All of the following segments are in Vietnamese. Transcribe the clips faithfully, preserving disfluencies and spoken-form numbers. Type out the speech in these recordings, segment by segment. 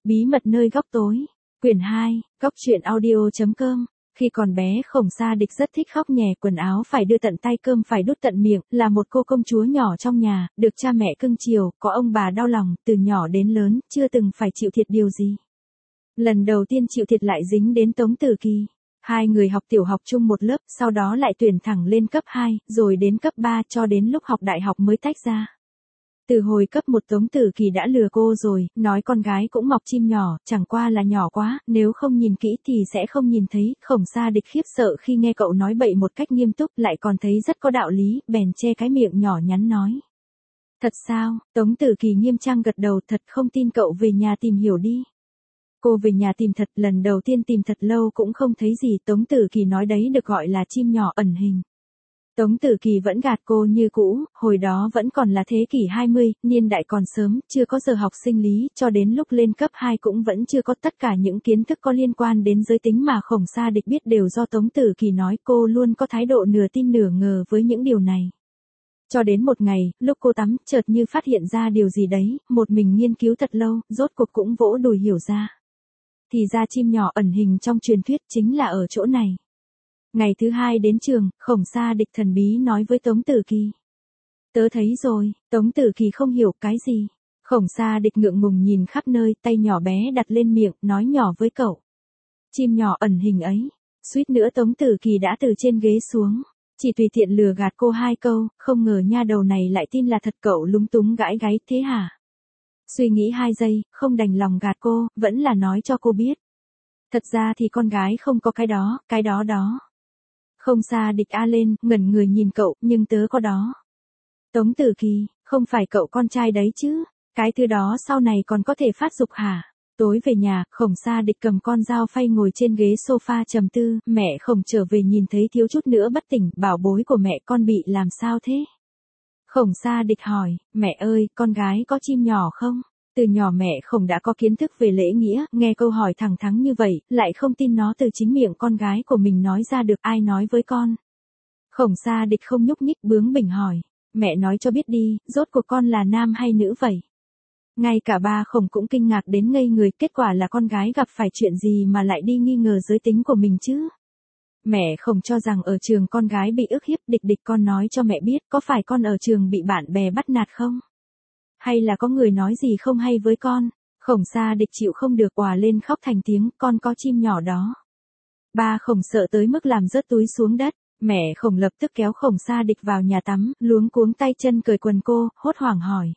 Bí mật nơi góc tối. Quyển hai, góc truyện audio chấm com. Khi còn bé Khổng Sa Địch rất thích khóc nhè, quần áo phải đưa tận tay, cơm phải đút tận miệng, là một cô công chúa nhỏ trong nhà, được cha mẹ cưng chiều, có ông bà đau lòng, từ nhỏ đến lớn, chưa từng phải chịu thiệt điều gì. Lần đầu tiên chịu thiệt lại dính đến Tống Tử Kỳ. Hai người học tiểu học chung một lớp, sau đó lại tuyển thẳng lên cấp hai, rồi đến cấp ba, cho đến lúc học đại học mới tách ra. Từ hồi cấp một Tống Tử Kỳ đã lừa cô rồi, nói con gái cũng mọc chim nhỏ, chẳng qua là nhỏ quá, nếu không nhìn kỹ thì sẽ không nhìn thấy. Khổng Sa Địch khiếp sợ khi nghe cậu nói bậy một cách nghiêm túc, lại còn thấy rất có đạo lý, bèn che cái miệng nhỏ nhắn nói. Thật sao? Tống Tử Kỳ nghiêm trang gật đầu, thật, không tin cậu về nhà tìm hiểu đi. Cô về nhà tìm thật, lần đầu tiên tìm thật lâu cũng không thấy gì. Tống Tử Kỳ nói đấy được gọi là chim nhỏ ẩn hình. Tống Tử Kỳ vẫn gạt cô như cũ, hồi đó vẫn còn là thế kỷ hai mươi, niên đại còn sớm, chưa có giờ học sinh lý, cho đến lúc lên cấp hai cũng vẫn chưa có tất cả những kiến thức có liên quan đến giới tính mà Khổng Sa Địch biết đều do Tống Tử Kỳ nói. Cô luôn có thái độ nửa tin nửa ngờ với những điều này. Cho đến một ngày, lúc cô tắm, chợt như phát hiện ra điều gì đấy, một mình nghiên cứu thật lâu, rốt cuộc cũng vỗ đùi hiểu ra. Thì ra chim nhỏ ẩn hình trong truyền thuyết chính là ở chỗ này. Ngày thứ hai đến trường, Khổng Sa Địch thần bí nói với Tống Tử Kỳ. Tớ thấy rồi. Tống Tử Kỳ không hiểu cái gì. Khổng Sa Địch ngượng ngùng nhìn khắp nơi, tay nhỏ bé đặt lên miệng, nói nhỏ với cậu. Chim nhỏ ẩn hình ấy. Suýt nữa Tống Tử Kỳ đã từ trên ghế xuống. Chỉ tùy tiện lừa gạt cô hai câu, không ngờ nha đầu này lại tin là thật. Cậu lúng túng gãi gáy, thế hả? Suy nghĩ hai giây, không đành lòng gạt cô, vẫn là nói cho cô biết. Thật ra thì con gái không có cái đó, cái đó đó. Khổng Sa Địch a lên, ngẩn người nhìn cậu, nhưng tớ có đó. Tống Tử Kỳ, không phải cậu con trai đấy chứ? Cái thứ đó sau này còn có thể phát dục hả? Tối về nhà, Khổng Sa Địch cầm con dao phay ngồi trên ghế sofa trầm tư, mẹ Khổng trở về nhìn thấy thiếu chút nữa bất tỉnh, bảo bối của mẹ, con bị làm sao thế? Khổng Sa Địch hỏi, mẹ ơi, con gái có chim nhỏ không? Từ nhỏ mẹ Khổng đã có kiến thức về lễ nghĩa, nghe câu hỏi thẳng thắn như vậy, lại không tin nó từ chính miệng con gái của mình nói ra được. Ai nói với con? Khổng Sa Địch không nhúc nhích, bướng bỉnh hỏi, mẹ nói cho biết đi, rốt cuộc con là nam hay nữ vậy? Ngay cả ba Khổng cũng kinh ngạc đến ngây người, kết quả là con gái gặp phải chuyện gì mà lại đi nghi ngờ giới tính của mình chứ? Mẹ Khổng cho rằng ở trường con gái bị ức hiếp. Địch Địch, con nói cho mẹ biết, có phải con ở trường bị bạn bè bắt nạt không? Hay là có người nói gì không hay với con? Khổng Sa Địch chịu không được, òa lên khóc thành tiếng, con có chim nhỏ đó. Ba Khổng sợ tới mức làm rớt túi xuống đất. Mẹ Khổng lập tức kéo Khổng Sa Địch vào nhà tắm, luống cuống tay chân cởi quần cô, hốt hoảng hỏi.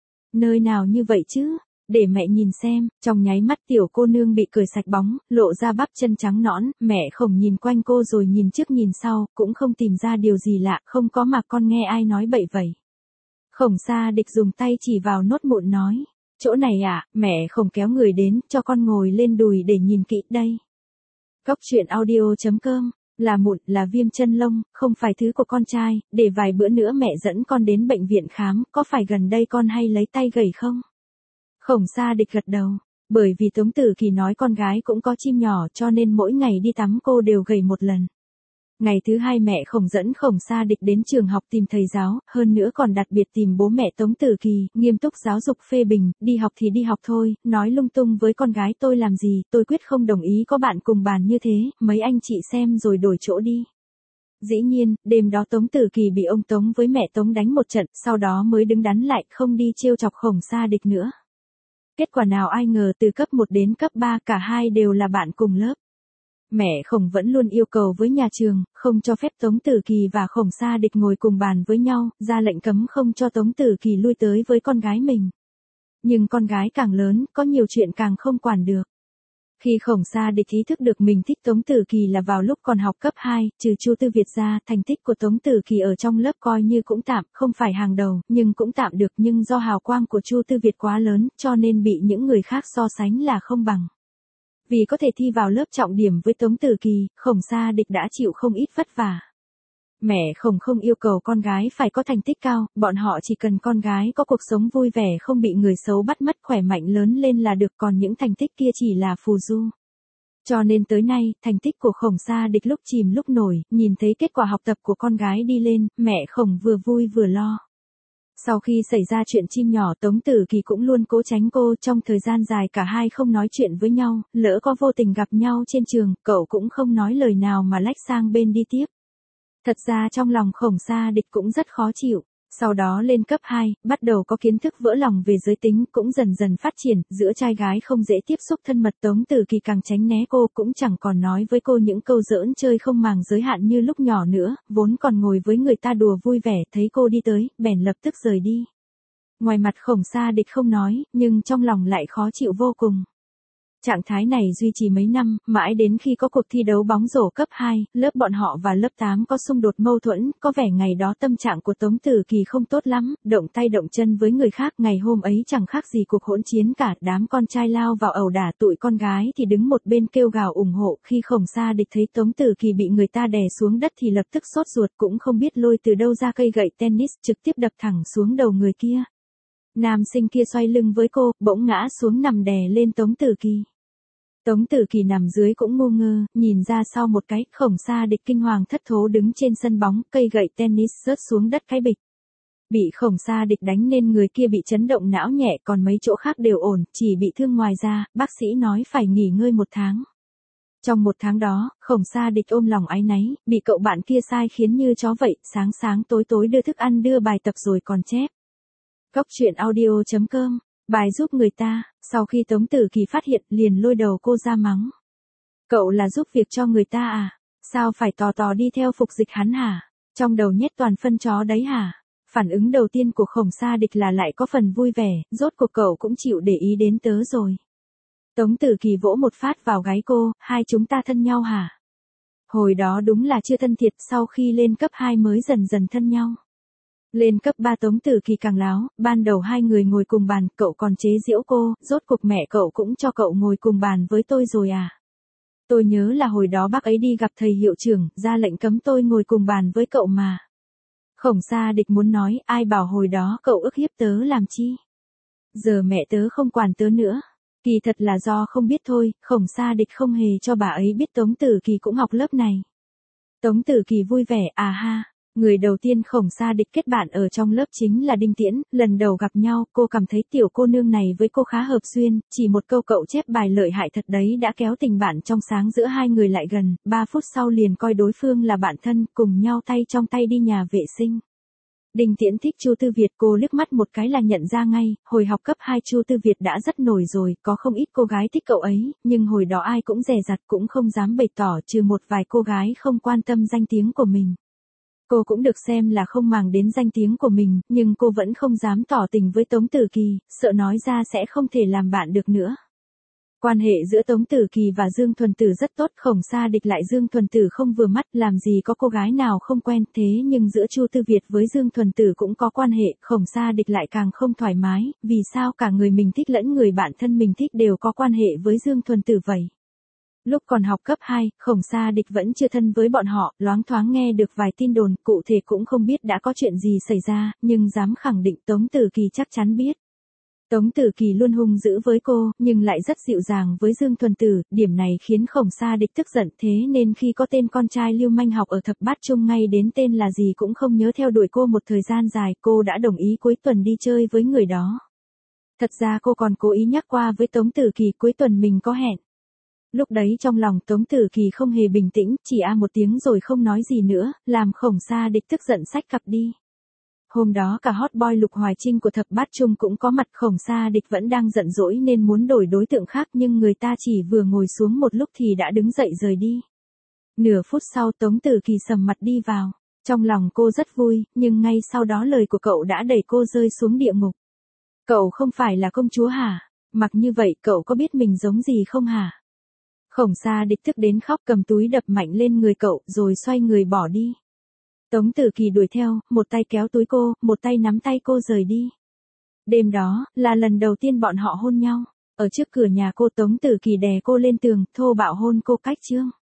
Nơi nào như vậy chứ? Để mẹ nhìn xem. Trong nháy mắt tiểu cô nương bị cởi sạch bóng, lộ ra bắp chân trắng nõn. Mẹ Khổng nhìn quanh cô rồi nhìn trước nhìn sau, cũng không tìm ra điều gì lạ. Không có mà con nghe ai nói bậy vậy? Khổng Sa Địch dùng tay chỉ vào nốt mụn nói. Chỗ này à? Mẹ Khổng kéo người đến, cho con ngồi lên đùi để nhìn kỹ đây. Góc truyện audio chấm com. Là mụn, là viêm chân lông, không phải thứ của con trai. Để vài bữa nữa mẹ dẫn con đến bệnh viện khám, có phải gần đây con hay lấy tay gẩy không? Khổng Sa Địch gật đầu. Bởi vì Tống Tử Kỳ nói con gái cũng có chim nhỏ, cho nên mỗi ngày đi tắm cô đều gẩy một lần. Ngày thứ hai mẹ Khổng dẫn Khổng Sa Địch đến trường học tìm thầy giáo, hơn nữa còn đặc biệt tìm bố mẹ Tống Tử Kỳ, nghiêm túc giáo dục phê bình, đi học thì đi học thôi, nói lung tung với con gái tôi làm gì, tôi quyết không đồng ý có bạn cùng bàn như thế, mấy anh chị xem rồi đổi chỗ đi. Dĩ nhiên, đêm đó Tống Tử Kỳ bị ông Tống với mẹ Tống đánh một trận, sau đó mới đứng đắn lại, không đi trêu chọc Khổng Sa Địch nữa. Kết quả nào ai ngờ từ cấp một đến cấp ba cả hai đều là bạn cùng lớp. Mẹ Khổng vẫn luôn yêu cầu với nhà trường, không cho phép Tống Tử Kỳ và Khổng Sa Địch ngồi cùng bàn với nhau, ra lệnh cấm không cho Tống Tử Kỳ lui tới với con gái mình. Nhưng con gái càng lớn, có nhiều chuyện càng không quản được. Khi Khổng Sa Địch ý thức được mình thích Tống Tử Kỳ là vào lúc còn học cấp hai, trừ Chu Tư Việt ra, thành tích của Tống Tử Kỳ ở trong lớp coi như cũng tạm, không phải hàng đầu, nhưng cũng tạm được, nhưng do hào quang của Chu Tư Việt quá lớn, cho nên bị những người khác so sánh là không bằng. Vì có thể thi vào lớp trọng điểm với Tống Tử Kỳ, Khổng Sa Địch đã chịu không ít vất vả. Mẹ Khổng không yêu cầu con gái phải có thành tích cao, bọn họ chỉ cần con gái có cuộc sống vui vẻ, không bị người xấu bắt mất, khỏe mạnh lớn lên là được, còn những thành tích kia chỉ là phù du. Cho nên tới nay, thành tích của Khổng Sa Địch lúc chìm lúc nổi, nhìn thấy kết quả học tập của con gái đi lên, mẹ Khổng vừa vui vừa lo. Sau khi xảy ra chuyện chim nhỏ Tống Tử Kỳ cũng luôn cố tránh cô, trong thời gian dài cả hai không nói chuyện với nhau, lỡ có vô tình gặp nhau trên trường, cậu cũng không nói lời nào mà lách sang bên đi tiếp. Thật ra trong lòng Khổng Sa Địch cũng rất khó chịu. Sau đó lên cấp hai, bắt đầu có kiến thức vỡ lòng về giới tính, cũng dần dần phát triển, giữa trai gái không dễ tiếp xúc thân mật. Tống Tử Kỳ càng tránh né cô, cũng chẳng còn nói với cô những câu giỡn chơi không màng giới hạn như lúc nhỏ nữa, vốn còn ngồi với người ta đùa vui vẻ, thấy cô đi tới, bèn lập tức rời đi. Ngoài mặt Khổng Sa Địch không nói, nhưng trong lòng lại khó chịu vô cùng. Trạng thái này duy trì mấy năm, mãi đến khi có cuộc thi đấu bóng rổ cấp hai, lớp bọn họ và lớp tám có xung đột mâu thuẫn, có vẻ ngày đó tâm trạng của Tống Tử Kỳ không tốt lắm, động tay động chân với người khác, ngày hôm ấy chẳng khác gì cuộc hỗn chiến cả, đám con trai lao vào ẩu đả, tụi con gái thì đứng một bên kêu gào ủng hộ. Khi Khổng Sa Địch thấy Tống Tử Kỳ bị người ta đè xuống đất thì lập tức sốt ruột, cũng không biết lôi từ đâu ra cây gậy tennis, trực tiếp đập thẳng xuống đầu người kia. Nam sinh kia xoay lưng với cô, bỗng ngã xuống nằm đè lên Tống Tử Kỳ. Tống Tử Kỳ nằm dưới cũng ngu ngơ, nhìn ra sau một cái, Khổng Sa Địch kinh hoàng thất thố đứng trên sân bóng, cây gậy tennis rớt xuống đất cái bịch. Bị Khổng Sa Địch đánh nên người kia bị chấn động não nhẹ, còn mấy chỗ khác đều ổn, chỉ bị thương ngoài ra, bác sĩ nói phải nghỉ ngơi một tháng. Trong một tháng đó, Khổng Sa Địch ôm lòng áy náy, bị cậu bạn kia sai khiến như chó vậy, sáng sáng tối tối đưa thức ăn đưa bài tập rồi còn chép. Cóc truyện audio chấm com, bài giúp người ta. Sau khi Tống Tử Kỳ phát hiện, liền lôi đầu cô ra mắng. Cậu là giúp việc cho người ta à? Sao phải tò tò đi theo phục dịch hắn hả? Trong đầu nhét toàn phân chó đấy hả? Phản ứng đầu tiên của Khổng Sa Địch là lại có phần vui vẻ, rốt cuộc cậu cũng chịu để ý đến tớ rồi. Tống Tử Kỳ vỗ một phát vào gáy cô, hai chúng ta thân nhau hả? Hồi đó đúng là chưa thân thiệt, sau khi lên cấp hai mới dần dần thân nhau. Lên cấp ba Tống Tử Kỳ càng láo, ban đầu hai người ngồi cùng bàn, cậu còn chế giễu cô, rốt cuộc mẹ cậu cũng cho cậu ngồi cùng bàn với tôi rồi à? Tôi nhớ là hồi đó bác ấy đi gặp thầy hiệu trưởng, ra lệnh cấm tôi ngồi cùng bàn với cậu mà. Khổng Sa Địch muốn nói, ai bảo hồi đó cậu ức hiếp tớ làm chi? Giờ mẹ tớ không quản tớ nữa. Kỳ thật là do không biết thôi, Khổng Sa Địch không hề cho bà ấy biết Tống Tử Kỳ cũng học lớp này. Tống Tử Kỳ vui vẻ, à ha. Người đầu tiên Khổng Sa Địch kết bạn ở trong lớp chính là Đinh Tiễn, lần đầu gặp nhau, cô cảm thấy tiểu cô nương này với cô khá hợp duyên, chỉ một câu cậu chép bài lợi hại thật đấy đã kéo tình bạn trong sáng giữa hai người lại gần, ba phút sau liền coi đối phương là bạn thân, cùng nhau tay trong tay đi nhà vệ sinh. Đinh Tiễn thích Chu Tư Việt, cô liếc mắt một cái là nhận ra ngay, hồi học cấp hai Chu Tư Việt đã rất nổi rồi, có không ít cô gái thích cậu ấy, nhưng hồi đó ai cũng dè dặt cũng không dám bày tỏ, trừ một vài cô gái không quan tâm danh tiếng của mình. Cô cũng được xem là không màng đến danh tiếng của mình, nhưng cô vẫn không dám tỏ tình với Tống Tử Kỳ, sợ nói ra sẽ không thể làm bạn được nữa. Quan hệ giữa Tống Tử Kỳ và Dương Thuần Tử rất tốt, Khổng Sa Địch lại Dương Thuần Tử không vừa mắt, làm gì có cô gái nào không quen, thế nhưng giữa Chu Tư Việt với Dương Thuần Tử cũng có quan hệ, Khổng Sa Địch lại càng không thoải mái, vì sao cả người mình thích lẫn người bạn thân mình thích đều có quan hệ với Dương Thuần Tử vậy? Lúc còn học cấp hai, Khổng Sa Địch vẫn chưa thân với bọn họ, loáng thoáng nghe được vài tin đồn, cụ thể cũng không biết đã có chuyện gì xảy ra, nhưng dám khẳng định Tống Tử Kỳ chắc chắn biết. Tống Tử Kỳ luôn hung dữ với cô, nhưng lại rất dịu dàng với Dương Thuần Tử, điểm này khiến Khổng Sa Địch tức giận, thế nên khi có tên con trai lưu manh học ở thập bát trung ngay đến tên là gì cũng không nhớ theo đuổi cô một thời gian dài, cô đã đồng ý cuối tuần đi chơi với người đó. Thật ra cô còn cố ý nhắc qua với Tống Tử Kỳ cuối tuần mình có hẹn. Lúc đấy trong lòng Tống Tử Kỳ không hề bình tĩnh, chỉ a một tiếng rồi không nói gì nữa, làm Khổng Sa Địch tức giận xách cặp đi. Hôm đó cả hot boy Lục Hoài Trinh của thập bát trung cũng có mặt, Khổng Sa Địch vẫn đang giận dỗi nên muốn đổi đối tượng khác, nhưng người ta chỉ vừa ngồi xuống một lúc thì đã đứng dậy rời đi. Nửa phút sau Tống Tử Kỳ sầm mặt đi vào, trong lòng cô rất vui, nhưng ngay sau đó lời của cậu đã đẩy cô rơi xuống địa ngục. Cậu không phải là công chúa hả? Mặc như vậy cậu có biết mình giống gì không hả? Khổng Sa Địch tức đến khóc, cầm túi đập mạnh lên người cậu, rồi xoay người bỏ đi. Tống Tử Kỳ đuổi theo, một tay kéo túi cô, một tay nắm tay cô rời đi. Đêm đó, là lần đầu tiên bọn họ hôn nhau. Ở trước cửa nhà cô, Tống Tử Kỳ đè cô lên tường, thô bạo hôn cô cách chương.